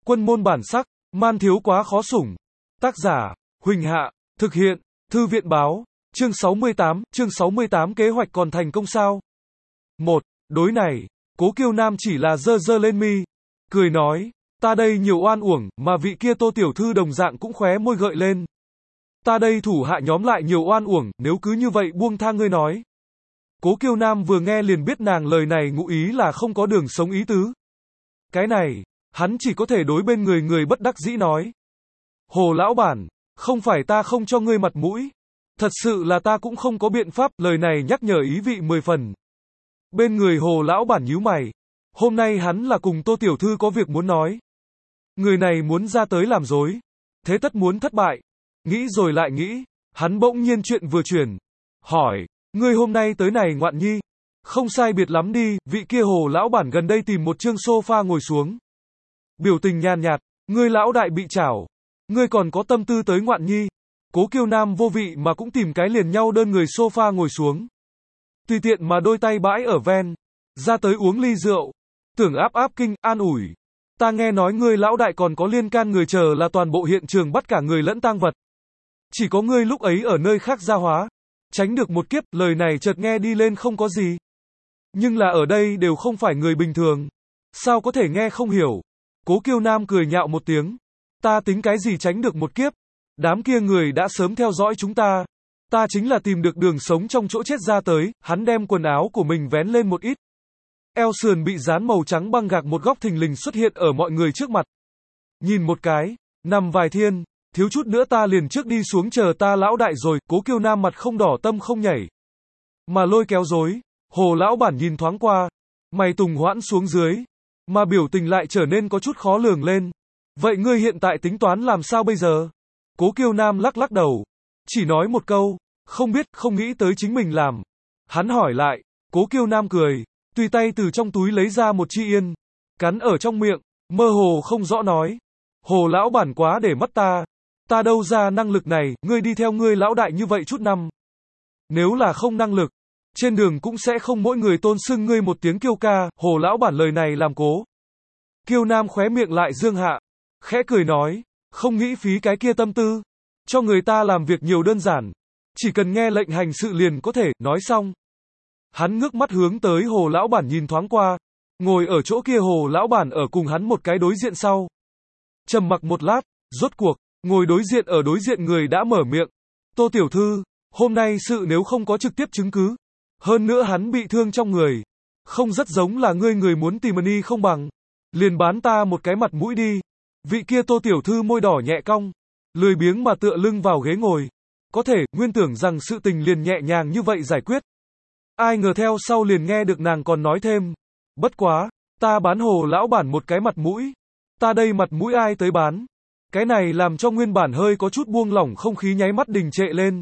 Quân môn bản sắc, man thiếu quá khó sủng. Tác giả, Huỳnh Hạ, thực hiện, Thư viện báo, chương 68 kế hoạch còn thành công sao? 1. Đối này, Cố Kiêu Nam chỉ là giơ giơ lên mi, cười nói, ta đây nhiều oan uổng, mà vị kia Tô tiểu thư đồng dạng cũng khóe môi gợi lên. Ta đây thủ hạ nhóm lại nhiều oan uổng, nếu cứ như vậy buông tha ngươi nói. Cố Kiêu Nam vừa nghe liền biết nàng lời này ngụ ý là không có đường sống ý tứ. Cái này, hắn chỉ có thể đối bên người bất đắc dĩ nói. Hồ lão bản, không phải ta không cho ngươi mặt mũi. Thật sự là ta cũng không có biện pháp, lời này nhắc nhở ý vị 10 phần. Bên người Hồ lão bản nhíu mày. Hôm nay hắn là cùng Tô tiểu thư có việc muốn nói. Người này muốn ra tới làm dối. Thế tất muốn thất bại. Nghĩ rồi lại nghĩ, hắn bỗng nhiên chuyện vừa chuyển. Hỏi, ngươi hôm nay tới này ngoạn nhi. Không sai biệt lắm đi, vị kia Hồ lão bản gần đây tìm một chương sofa ngồi xuống. Biểu tình nhàn nhạt, ngươi lão đại bị chảo. Ngươi còn có tâm tư tới ngoạn nhi. Cố Kiêu Nam vô vị mà cũng tìm cái liền nhau đơn người sofa ngồi xuống. Tùy tiện mà đôi tay bãi ở ven. Ra tới uống ly rượu. Tưởng áp kinh, an ủi. Ta nghe nói ngươi lão đại còn có liên can người chờ là toàn bộ hiện trường bắt cả người lẫn tang vật. Chỉ có ngươi lúc ấy ở nơi khác gia hóa. Tránh được một kiếp, lời này chợt nghe đi lên không có gì. Nhưng là ở đây đều không phải người bình thường. Sao có thể nghe không hiểu. Cố Kiêu Nam cười nhạo một tiếng. Ta tính cái gì tránh được một kiếp. Đám kia người đã sớm theo dõi chúng ta. Ta chính là tìm được đường sống trong chỗ chết ra tới. Hắn đem quần áo của mình vén lên một ít. Eo sườn bị dán màu trắng băng gạc một góc thình lình xuất hiện ở mọi người trước mặt. Nhìn một cái, nằm vài thiên, thiếu chút nữa ta liền trước đi xuống chờ ta lão đại rồi. Cố Kiêu Nam mặt không đỏ tâm không nhảy. Mà lôi kéo rối. Hồ lão bản nhìn thoáng qua. Mày tùng hoãn xuống dưới. Mà biểu tình lại trở nên có chút khó lường lên. Vậy ngươi hiện tại tính toán làm sao bây giờ? Cố Kiêu Nam lắc lắc đầu. Chỉ nói một câu. Không biết, không nghĩ tới chính mình làm. Hắn hỏi lại. Cố Kiêu Nam cười. Tùy tay từ trong túi lấy ra một chi yên. Cắn ở trong miệng. Mơ hồ không rõ nói. Hồ lão bản quá để mắt ta. Ta đâu ra năng lực này, ngươi đi theo ngươi lão đại như vậy chút năm. Nếu là không năng lực. Trên đường cũng sẽ không mỗi người tôn xưng ngươi một tiếng Kiêu ca. Hồ lão bản lời này làm Cố Kiêu Nam khóe miệng lại dương hạ. Khẽ cười nói. Không nghĩ phí cái kia tâm tư. Cho người ta làm việc nhiều đơn giản. Chỉ cần nghe lệnh hành sự liền có thể, nói xong. Hắn ngước mắt hướng tới Hồ lão bản nhìn thoáng qua. Ngồi ở chỗ kia Hồ lão bản ở cùng hắn một cái đối diện sau. Trầm mặc một lát, rốt cuộc, ngồi đối diện ở đối diện người đã mở miệng. Tô tiểu thư, hôm nay sự nếu không có trực tiếp chứng cứ. Hơn nữa hắn bị thương trong người. Không rất giống là ngươi muốn tìm ni không bằng. Liền bán ta một cái mặt mũi đi. Vị kia Tô tiểu thư môi đỏ nhẹ cong. Lười biếng mà tựa lưng vào ghế ngồi. Có thể, nguyên tưởng rằng sự tình liền nhẹ nhàng như vậy giải quyết. Ai ngờ theo sau liền nghe được nàng còn nói thêm. Bất quá, ta bán Hồ lão bản một cái mặt mũi. Ta đây mặt mũi ai tới bán. Cái này làm cho nguyên bản hơi có chút buông lỏng không khí nháy mắt đình trệ lên.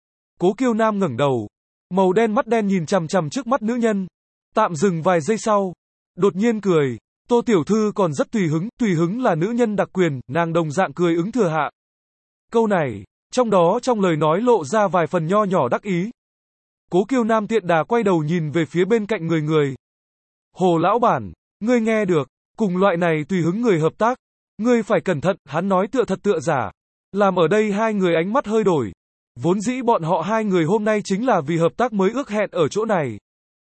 Cố Kiêu Nam ngẩng đầu. Màu đen mắt đen nhìn chằm chằm trước mắt nữ nhân. Tạm dừng vài giây sau. Đột nhiên cười. Tô tiểu thư còn rất tùy hứng là nữ nhân đặc quyền, nàng đồng dạng cười ứng thừa hạ. Câu này, trong lời nói lộ ra vài phần nho nhỏ đắc ý. Cố Kiêu Nam tiện đà quay đầu nhìn về phía bên cạnh người. Hồ lão bản, ngươi nghe được, cùng loại này tùy hứng người hợp tác. Ngươi phải cẩn thận, hắn nói tựa thật tựa giả. Làm ở đây hai người ánh mắt hơi đổi. Vốn dĩ bọn họ hai người hôm nay chính là vì hợp tác mới ước hẹn ở chỗ này.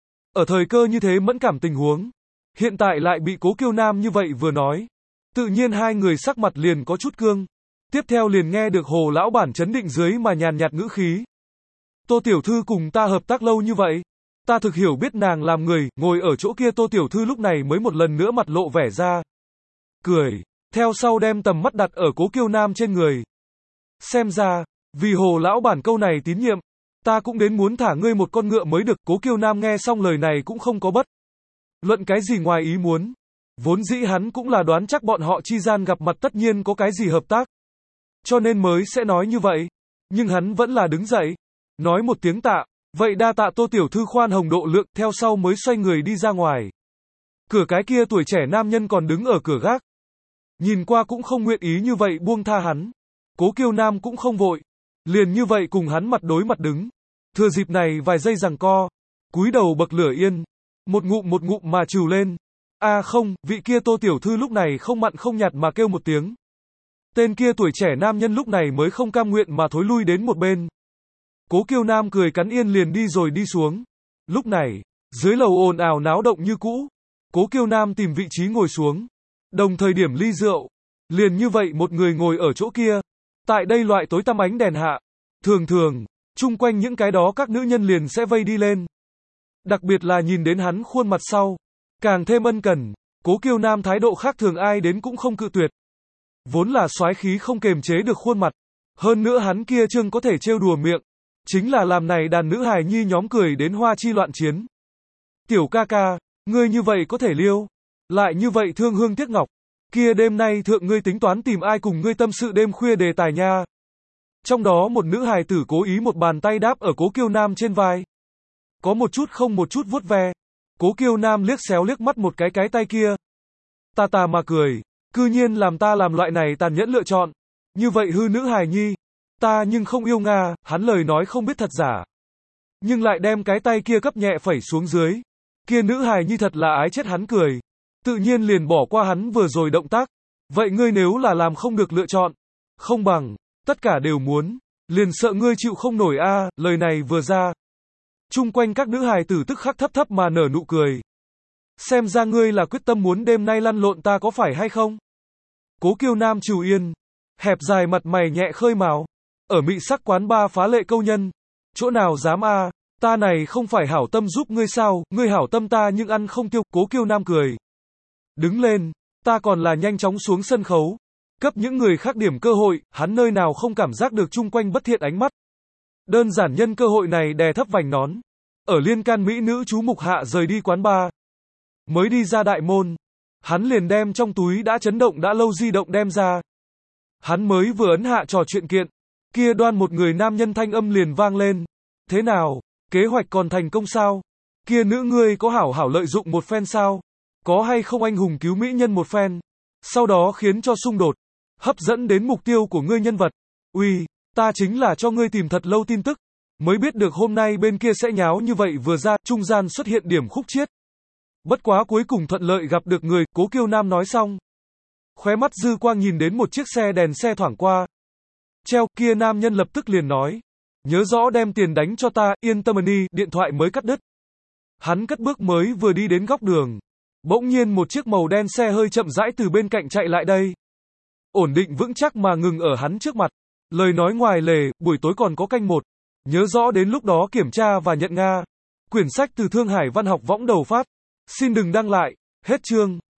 Ở thời cơ như thế mẫn cảm tình huống. Hiện tại lại bị Cố Kiêu Nam như vậy vừa nói. Tự nhiên hai người sắc mặt liền có chút cương. Tiếp theo liền nghe được Hồ lão bản chấn định dưới mà nhàn nhạt ngữ khí. Tô tiểu thư cùng ta hợp tác lâu như vậy. Ta thực hiểu biết nàng làm người, ngồi ở chỗ kia Tô tiểu thư lúc này mới một lần nữa mặt lộ vẻ ra. Cười. Theo sau đem tầm mắt đặt ở Cố Kiêu Nam trên người. Xem ra, vì Hồ lão bản câu này tín nhiệm, ta cũng đến muốn thả ngươi một con ngựa mới được. Cố Kiêu Nam nghe xong lời này cũng không có bất luận cái gì ngoài ý muốn. Vốn dĩ hắn cũng là đoán chắc bọn họ chi gian gặp mặt tất nhiên có cái gì hợp tác. Cho nên mới sẽ nói như vậy. Nhưng hắn vẫn là đứng dậy. Nói một tiếng tạ. Vậy đa tạ Tô tiểu thư khoan hồng độ lượng. Theo sau mới xoay người đi ra ngoài. Cửa cái kia tuổi trẻ nam nhân còn đứng ở cửa gác. Nhìn qua cũng không nguyện ý như vậy buông tha hắn. Cố Kiêu Nam cũng không vội. Liền như vậy cùng hắn mặt đối mặt đứng. Thừa dịp này vài giây giằng co. Cúi đầu bậc lửa yên. Một ngụm mà trừ lên. À không, vị kia Tô tiểu thư lúc này không mặn không nhạt mà kêu một tiếng. Tên kia tuổi trẻ nam nhân lúc này mới không cam nguyện mà thối lui đến một bên. Cố Kiêu Nam cười cắn yên liền đi rồi đi xuống. Lúc này, dưới lầu ồn ào náo động như cũ. Cố Kiêu Nam tìm vị trí ngồi xuống. Đồng thời điểm ly rượu. Liền như vậy một người ngồi ở chỗ kia. Tại đây loại tối tăm ánh đèn hạ. Thường thường, chung quanh những cái đó các nữ nhân liền sẽ vây đi lên. Đặc biệt là nhìn đến hắn khuôn mặt sau. Càng thêm ân cần. Cố Kiêu Nam thái độ khác thường ai đến cũng không cự tuyệt. Vốn là soái khí không kềm chế được khuôn mặt. Hơn nữa hắn kia trương có thể trêu đùa miệng. Chính là làm này đàn nữ hài nhi nhóm cười đến hoa chi loạn chiến. Tiểu ca ca, ngươi như vậy có thể liêu. Lại như vậy thương hương tiếc ngọc. Kia đêm nay thượng ngươi tính toán tìm ai cùng ngươi tâm sự đêm khuya đề tài nha. Trong đó một nữ hài tử cố ý một bàn tay đáp ở Cố Kiêu Nam trên vai. Có một chút không một chút vuốt ve. Cố Kiêu Nam liếc xéo liếc mắt một cái tay kia. Ta mà cười. Cư nhiên làm ta làm loại này tàn nhẫn lựa chọn. Như vậy hư nữ hài nhi. Ta nhưng không yêu Nga, hắn lời nói không biết thật giả. Nhưng lại đem cái tay kia cấp nhẹ phẩy xuống dưới. Kia nữ hài nhi thật là ái chết hắn cười. Tự nhiên liền bỏ qua hắn vừa rồi động tác. Vậy ngươi nếu là làm không được lựa chọn. Không bằng, tất cả đều muốn. Liền sợ ngươi chịu không nổi a. Lời này vừa ra. Chung quanh các nữ hài tử tức khắc thấp thấp mà nở nụ cười. Xem ra ngươi là quyết tâm muốn đêm nay lăn lộn ta có phải hay không? Cố Kiêu Nam trừ yên. Hẹp dài mặt mày nhẹ khơi mào. Ở mị sắc quán ba phá lệ câu nhân. Chỗ nào dám a, ta này không phải hảo tâm giúp ngươi sao, ngươi hảo tâm ta nhưng ăn không tiêu. Cố Kiêu Nam cười. Đứng lên, ta còn là nhanh chóng xuống sân khấu. Cấp những người khác điểm cơ hội, hắn nơi nào không cảm giác được chung quanh bất thiện ánh mắt. Đơn giản nhân cơ hội này đè thấp vành nón. Ở liên can mỹ nữ chú mục hạ rời đi quán ba. Mới đi ra đại môn. Hắn liền đem trong túi đã chấn động đã lâu di động đem ra. Hắn mới vừa ấn hạ trò chuyện kiện. Kia đoan một người nam nhân thanh âm liền vang lên. Thế nào, kế hoạch còn thành công sao? Kia nữ ngươi có hảo hảo lợi dụng một phen sao? Có hay không anh hùng cứu mỹ nhân một phen? Sau đó khiến cho xung đột. Hấp dẫn đến mục tiêu của ngươi nhân vật. Uy, ta chính là cho ngươi tìm thật lâu tin tức. Mới biết được hôm nay bên kia sẽ nháo như vậy vừa ra, trung gian xuất hiện điểm khúc chiết. Bất quá cuối cùng thuận lợi gặp được người, Cố Kiêu Nam nói xong. Khóe mắt dư quang nhìn đến một chiếc xe đèn xe thoảng qua. Treo, kia nam nhân lập tức liền nói. Nhớ rõ đem tiền đánh cho ta, yên tâm đi, điện thoại mới cắt đứt. Hắn cất bước mới vừa đi đến góc đường. Bỗng nhiên một chiếc màu đen xe hơi chậm rãi từ bên cạnh chạy lại đây. Ổn định vững chắc mà ngừng ở hắn trước mặt. Lời nói ngoài lề, buổi tối còn có canh một. Nhớ rõ đến lúc đó kiểm tra và nhận Nga. Quyển sách từ Thương Hải Văn học võng đầu phát. Xin đừng đăng lại. Hết chương.